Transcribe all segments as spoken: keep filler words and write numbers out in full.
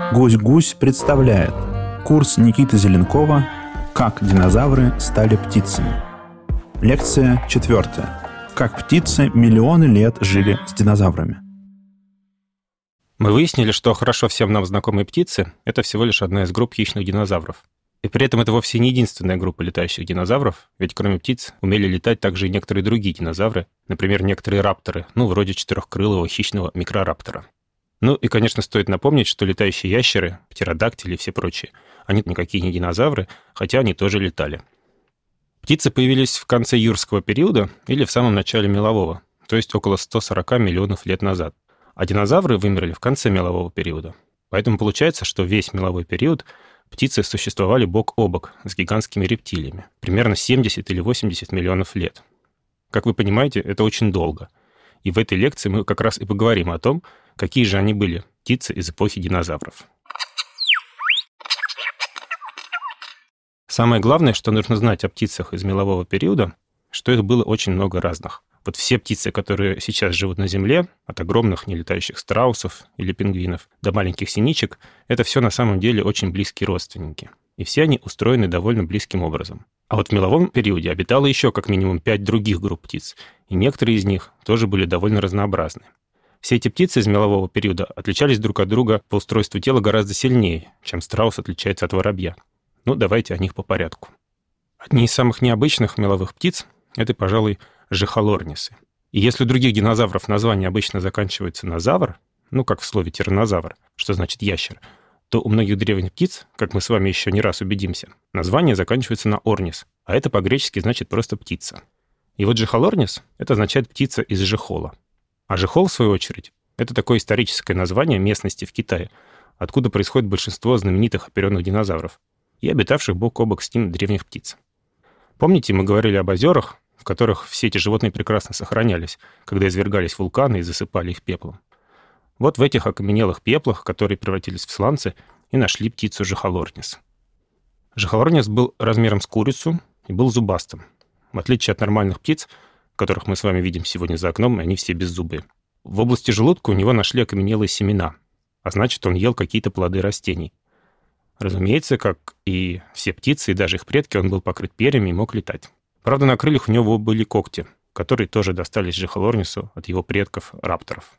Гусь-гусь представляет курс Никиты Зеленкова «Как динозавры стали птицами». Лекция четвертая. Как птицы миллионы лет жили с динозаврами. Мы выяснили, что хорошо всем нам знакомые птицы — это всего лишь одна из групп хищных динозавров. И при этом это вовсе не единственная группа летающих динозавров, ведь кроме птиц умели летать также и некоторые другие динозавры, например, некоторые рапторы, ну, вроде четырехкрылого хищного микрораптора. Ну и, конечно, стоит напомнить, что летающие ящеры, птеродактили и все прочие, они никакие не динозавры, хотя они тоже летали. Птицы появились в конце юрского периода или в самом начале мелового, то есть около ста сорока миллионов лет назад. А динозавры вымерли в конце мелового периода. Поэтому получается, что весь меловой период птицы существовали бок о бок с гигантскими рептилиями, примерно семьдесят или восемьдесят миллионов лет. Как вы понимаете, это очень долго. И в этой лекции мы как раз и поговорим о том, какие же они были, птицы из эпохи динозавров. Самое главное, что нужно знать о птицах из мелового периода, что их было очень много разных. Вот все птицы, которые сейчас живут на Земле, от огромных нелетающих страусов или пингвинов до маленьких синичек, это все на самом деле очень близкие родственники. И все они устроены довольно близким образом. А вот в меловом периоде обитало еще как минимум пять других групп птиц, и некоторые из них тоже были довольно разнообразны. Все эти птицы из мелового периода отличались друг от друга по устройству тела гораздо сильнее, чем страус отличается от воробья. Ну, давайте о них по порядку. Одни из самых необычных меловых птиц — это, пожалуй, жихолорнисы. И если у других динозавров название обычно заканчивается на «завр», ну, как в слове «тираннозавр», что значит «ящер», то у многих древних птиц, как мы с вами еще не раз убедимся, название заканчивается на «орнис», а это по-гречески значит просто «птица». И вот жихолорнис — это означает «птица из жихола». А жихол, в свою очередь, это такое историческое название местности в Китае, откуда происходит большинство знаменитых оперенных динозавров и обитавших бок о бок с ним древних птиц. Помните, мы говорили об озерах, в которых все эти животные прекрасно сохранялись, когда извергались вулканы и засыпали их пеплом? Вот в этих окаменелых пеплах, которые превратились в сланцы, и нашли птицу жихолорнис. Жихолорнис был размером с курицу и был зубастым. В отличие от нормальных птиц, которых мы с вами видим сегодня за окном, они все беззубые. В области желудка у него нашли окаменелые семена, а значит, он ел какие-то плоды растений. Разумеется, как и все птицы, и даже их предки, он был покрыт перьями и мог летать. Правда, на крыльях у него были когти, которые тоже достались жихолорнису от его предков-рапторов.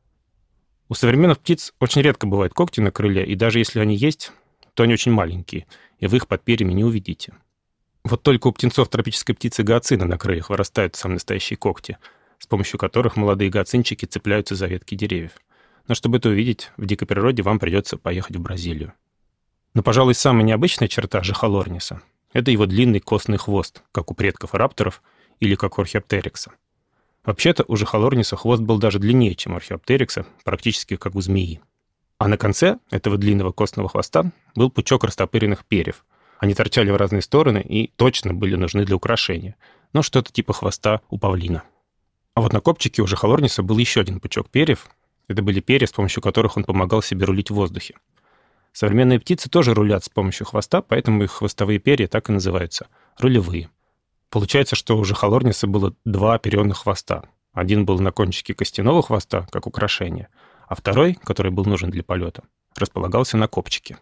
У современных птиц очень редко бывают когти на крыле, и даже если они есть, то они очень маленькие, и вы их под перьями не увидите. Вот только у птенцов тропической птицы гиацина на крыльях вырастают самые настоящие когти, с помощью которых молодые гиацинчики цепляются за ветки деревьев. Но чтобы это увидеть, в дикой природе вам придется поехать в Бразилию. Но, пожалуй, самая необычная черта жихолорниса — это его длинный костный хвост, как у предков рапторов или как у археоптерикса. Вообще-то у жихолорниса хвост был даже длиннее, чем у археоптерикса, практически как у змеи. А на конце этого длинного костного хвоста был пучок растопыренных перьев. Они торчали в разные стороны и точно были нужны для украшения. Ну, что-то типа хвоста у павлина. А вот на копчике у жихолорниса был еще один пучок перьев. Это были перья, с помощью которых он помогал себе рулить в воздухе. Современные птицы тоже рулят с помощью хвоста, поэтому их хвостовые перья так и называются — рулевые. Получается, что у жихолорниса было два оперенных хвоста. Один был на кончике костяного хвоста, как украшение, а второй, который был нужен для полета, располагался на копчике.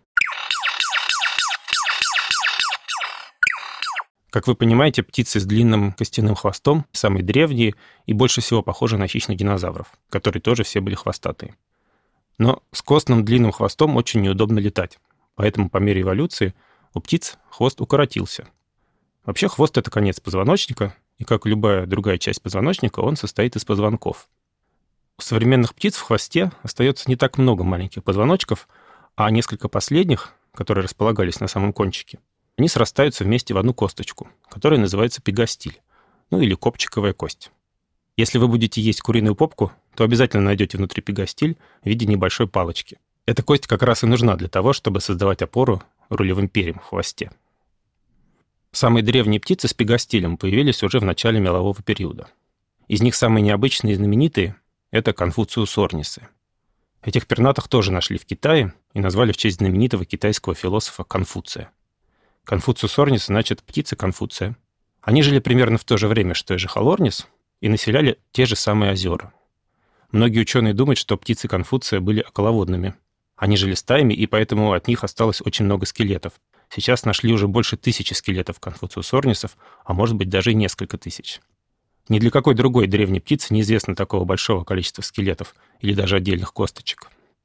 Как вы понимаете, птицы с длинным костяным хвостом самые древние и больше всего похожи на хищных динозавров, которые тоже все были хвостатые. Но с костным длинным хвостом очень неудобно летать, поэтому по мере эволюции у птиц хвост укоротился. Вообще хвост — это конец позвоночника, и как любая другая часть позвоночника, он состоит из позвонков. У современных птиц в хвосте остается не так много маленьких позвоночков, а несколько последних, которые располагались на самом кончике, они срастаются вместе в одну косточку, которая называется пигастиль, ну или копчиковая кость. Если вы будете есть куриную попку, то обязательно найдете внутри пигастиль в виде небольшой палочки. Эта кость как раз и нужна для того, чтобы создавать опору рулевым перьям в хвосте. Самые древние птицы с пигастилем появились уже в начале мелового периода. Из них самые необычные и знаменитые — это конфуциусорнисы. Этих пернатых тоже нашли в Китае и назвали в честь знаменитого китайского философа Конфуция. Конфуциусорнисы значит «птицы Конфуция». Они жили примерно в то же время, что и жихолорнис, и населяли те же самые озера. Многие ученые думают, что птицы Конфуция были околоводными, Они жили стаями, и поэтому от них осталось очень много скелетов. Сейчас нашли уже больше тысячи скелетов конфуциусорнисов, а может быть даже и несколько тысяч. Ни для какой другой древней птицы неизвестно такого большого количества скелетов или даже отдельных косточек.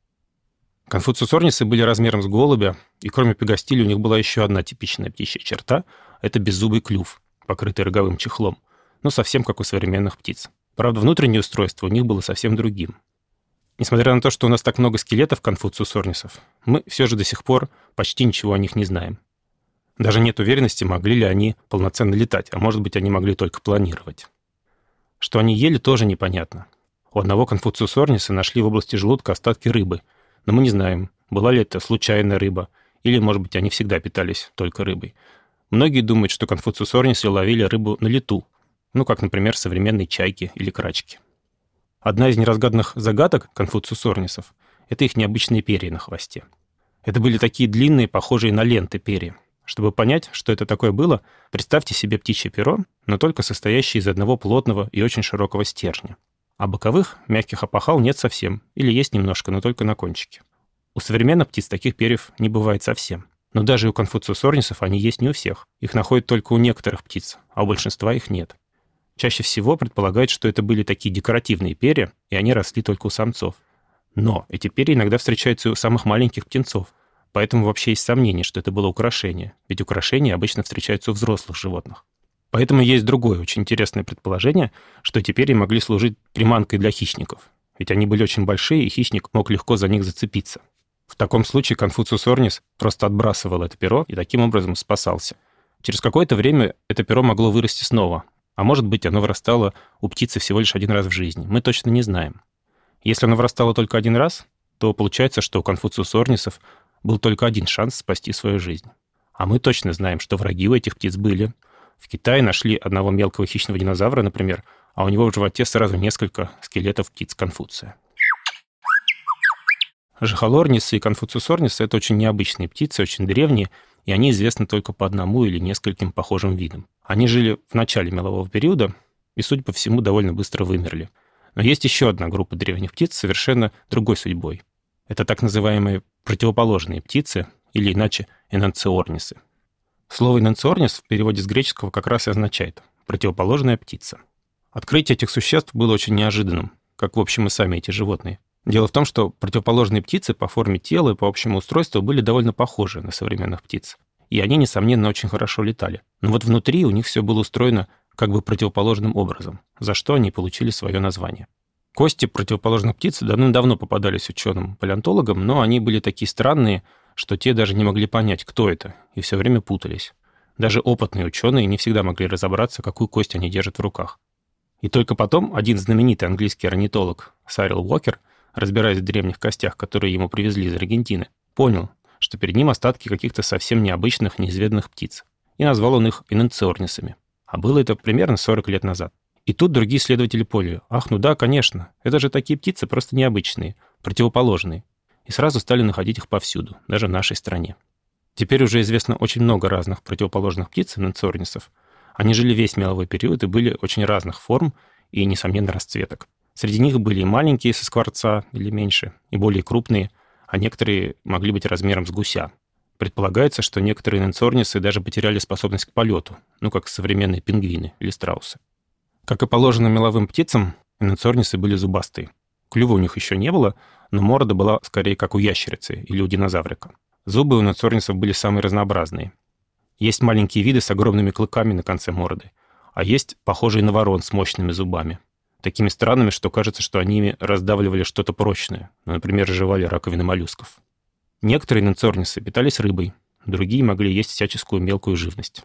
Конфуциусорнисы были размером с голубя, и кроме пегастили у них была еще одна типичная птичья черта – это беззубый клюв, покрытый роговым чехлом, но совсем как у современных птиц. Правда, внутреннее устройство у них было совсем другим. Несмотря на то, что у нас так много скелетов конфуциусорнисов, мы все же до сих пор почти ничего о них не знаем. Даже нет уверенности, могли ли они полноценно летать, а может быть, они могли только планировать. Что они ели, тоже непонятно. У одного конфуциусорниса нашли в области желудка остатки рыбы, но мы не знаем, была ли это случайная рыба, или, может быть, они всегда питались только рыбой. Многие думают, что конфуциусорнисы ловили рыбу на лету, ну, как, например, современные чайки или крачки. Одна из неразгаданных загадок конфуциусорнисов – это их необычные перья на хвосте. Это были такие длинные, похожие на ленты перья. Чтобы понять, что это такое было, представьте себе птичье перо, но только состоящее из одного плотного и очень широкого стержня. А боковых, мягких опахал нет совсем, или есть немножко, но только на кончике. У современных птиц таких перьев не бывает совсем. Но даже у конфуциусорнисов они есть не у всех. Их находят только у некоторых птиц, а у большинства их нет. Чаще всего предполагают, что это были такие декоративные перья, и они росли только у самцов. Но эти перья иногда встречаются и у самых маленьких птенцов, поэтому вообще есть сомнение, что это было украшение, ведь украшения обычно встречаются у взрослых животных. Поэтому есть другое очень интересное предположение, что эти перья могли служить приманкой для хищников, ведь они были очень большие, и хищник мог легко за них зацепиться. В таком случае конфуциусорнис просто отбрасывал это перо и таким образом спасался. Через какое-то время это перо могло вырасти снова, а может быть, оно вырастало у птицы всего лишь один раз в жизни, мы точно не знаем. Если оно вырастало только один раз, то получается, что у конфуциусорнисов был только один шанс спасти свою жизнь. А мы точно знаем, что враги у этих птиц были. В Китае нашли одного мелкого хищного динозавра, например, а у него в животе сразу несколько скелетов птиц Конфуция. Жихолорнисы и конфуциусорнисы – это очень необычные птицы, очень древние, и они известны только по одному или нескольким похожим видам. Они жили в начале мелового периода и, судя по всему, довольно быстро вымерли. Но есть еще одна группа древних птиц с совершенно другой судьбой. Это так называемые противоположные птицы, или иначе энанциорнисы. Слово энанциорнис в переводе с греческого как раз и означает «противоположная птица». Открытие этих существ было очень неожиданным, как, в общем, и сами эти животные. Дело в том, что противоположные птицы по форме тела и по общему устройству были довольно похожи на современных птиц. И они, несомненно, очень хорошо летали. Но вот внутри у них все было устроено как бы противоположным образом, за что они получили свое название. Кости противоположных птиц давным-давно попадались ученым-палеонтологам, но они были такие странные, что те даже не могли понять, кто это, и все время путались. Даже опытные ученые не всегда могли разобраться, какую кость они держат в руках. И только потом один знаменитый английский орнитолог Сайрил Уокер, разбираясь в древних костях, которые ему привезли из Аргентины, понял, что перед ним остатки каких-то совсем необычных, неизведанных птиц, и назвал он их энанциорнисами. А было это примерно сорок лет назад. И тут другие исследователи поняли: ах, ну да, конечно, это же такие птицы просто необычные, противоположные. И сразу стали находить их повсюду, даже в нашей стране. Теперь уже известно очень много разных противоположных птиц, энанциорнисов. Они жили весь меловой период и были очень разных форм и, несомненно, расцветок. Среди них были и маленькие со скворца или меньше, и более крупные, а некоторые могли быть размером с гуся. Предполагается, что некоторые энанциорнисы даже потеряли способность к полету, ну, как современные пингвины или страусы. Как и положено меловым птицам, энанциорнисы были зубастые. Клюва у них еще не было, но морда была скорее как у ящерицы или у динозаврика. Зубы у энанциорнисов были самые разнообразные. Есть маленькие виды с огромными клыками на конце морды, а есть похожие на ворон с мощными зубами. Такими странными, что кажется, что они ими раздавливали что-то прочное, например, жевали раковины моллюсков. Некоторые энанциорнисы питались рыбой, другие могли есть всяческую мелкую живность.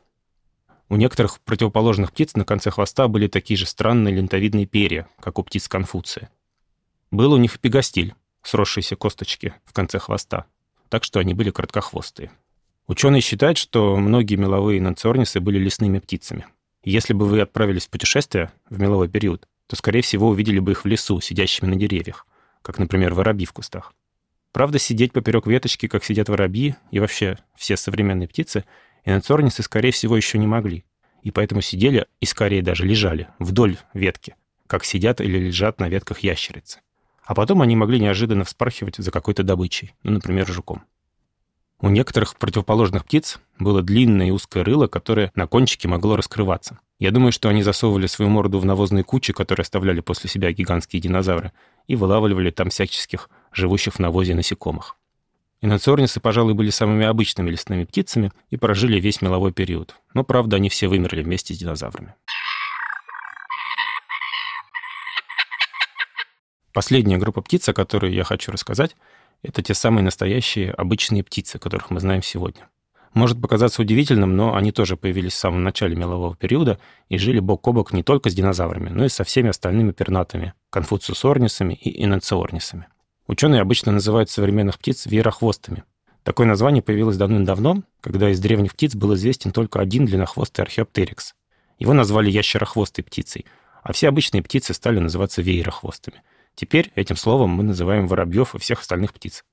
У некоторых противоположных птиц на конце хвоста были такие же странные лентовидные перья, как у птиц Конфуция. Был у них и пегастиль, сросшиеся косточки в конце хвоста, так что они были короткохвостые. Ученые считают, что многие меловые энанциорнисы были лесными птицами. Если бы вы отправились в путешествие в меловой период, то, скорее всего, увидели бы их в лесу, сидящими на деревьях, как, например, воробьи в кустах. Правда, сидеть поперек веточки, как сидят воробьи, и вообще все современные птицы, энанциорнисы, скорее всего, еще не могли. И поэтому сидели, и скорее даже лежали, вдоль ветки, как сидят или лежат на ветках ящерицы. А потом они могли неожиданно вспархивать за какой-то добычей, ну, например, жуком. У некоторых противоположных птиц было длинное и узкое рыло, которое на кончике могло раскрываться. Я думаю, что они засовывали свою морду в навозные кучи, которые оставляли после себя гигантские динозавры, и вылавливали там всяческих живущих в навозе насекомых. Иноциорнисы, пожалуй, были самыми обычными лесными птицами и прожили весь меловой период. Но, правда, они все вымерли вместе с динозаврами. Последняя группа птиц, о которой я хочу рассказать, это те самые настоящие обычные птицы, которых мы знаем сегодня. Может показаться удивительным, но они тоже появились в самом начале мелового периода и жили бок о бок не только с динозаврами, но и со всеми остальными пернатыми – конфуциусорнисами и иноциорнисами. Ученые обычно называют современных птиц веерохвостами. Такое название появилось давным-давно, когда из древних птиц был известен только один длиннохвостый археоптерикс. Его назвали ящерохвостой птицей, а все обычные птицы стали называться веерохвостами. Теперь этим словом мы называем воробьев и всех остальных птиц.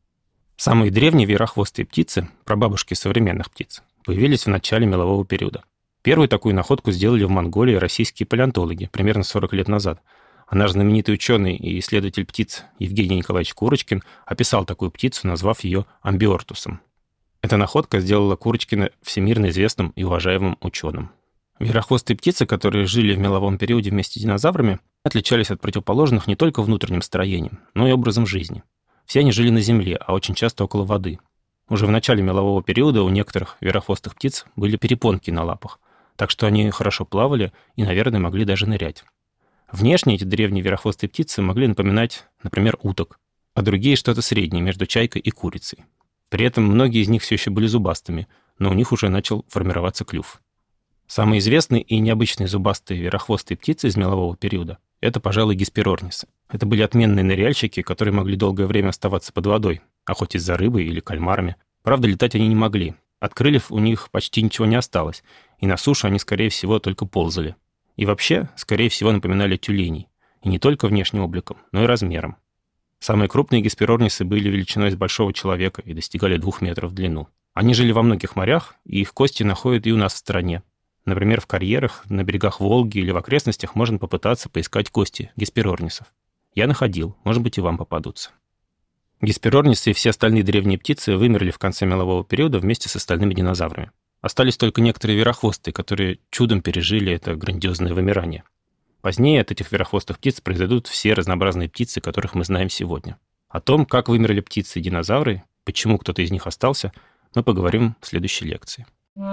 Самые древние веерохвостые птицы, прабабушки современных птиц, появились в начале мелового периода. Первую такую находку сделали в Монголии российские палеонтологи примерно сорок лет назад. А наш знаменитый ученый и исследователь птиц Евгений Николаевич Курочкин описал такую птицу, назвав ее амбиортусом. Эта находка сделала Курочкина всемирно известным и уважаемым ученым. Веерохвостые птицы, которые жили в меловом периоде вместе с динозаврами, отличались от противоположных не только внутренним строением, но и образом жизни. Все они жили на земле, а очень часто около воды. Уже в начале мелового периода у некоторых веерохвостых птиц были перепонки на лапах, так что они хорошо плавали и, наверное, могли даже нырять. Внешне эти древние веерохвостые птицы могли напоминать, например, уток, а другие что-то среднее между чайкой и курицей. При этом многие из них все еще были зубастыми, но у них уже начал формироваться клюв. Самые известные и необычные зубастые веерохвостые птицы из мелового периода – это, пожалуй, гесперорнисы. Это были отменные ныряльщики, которые могли долгое время оставаться под водой, охотясь за рыбой или кальмарами. Правда, летать они не могли. От крыльев у них почти ничего не осталось, и на суше они, скорее всего, только ползали. И вообще, скорее всего, напоминали тюленей. И не только внешним обликом, но и размером. Самые крупные гесперорнисы были величиной с большого человека и достигали двух метров в длину. Они жили во многих морях, и их кости находят и у нас в стране. Например, в карьерах, на берегах Волги или в окрестностях можно попытаться поискать кости гесперорнисов. Я находил, может быть, и вам попадутся. Гесперорнисы и все остальные древние птицы вымерли в конце мелового периода вместе с остальными динозаврами. Остались только некоторые веерохвостые, которые чудом пережили это грандиозное вымирание. Позднее от этих веерохвостых птиц произойдут все разнообразные птицы, которых мы знаем сегодня. О том, как вымерли птицы и динозавры, почему кто-то из них остался, мы поговорим в следующей лекции.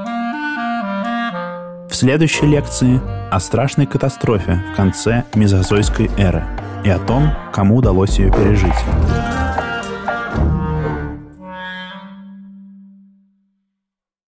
В следующей лекции о страшной катастрофе в конце мезозойской эры и о том, кому удалось ее пережить.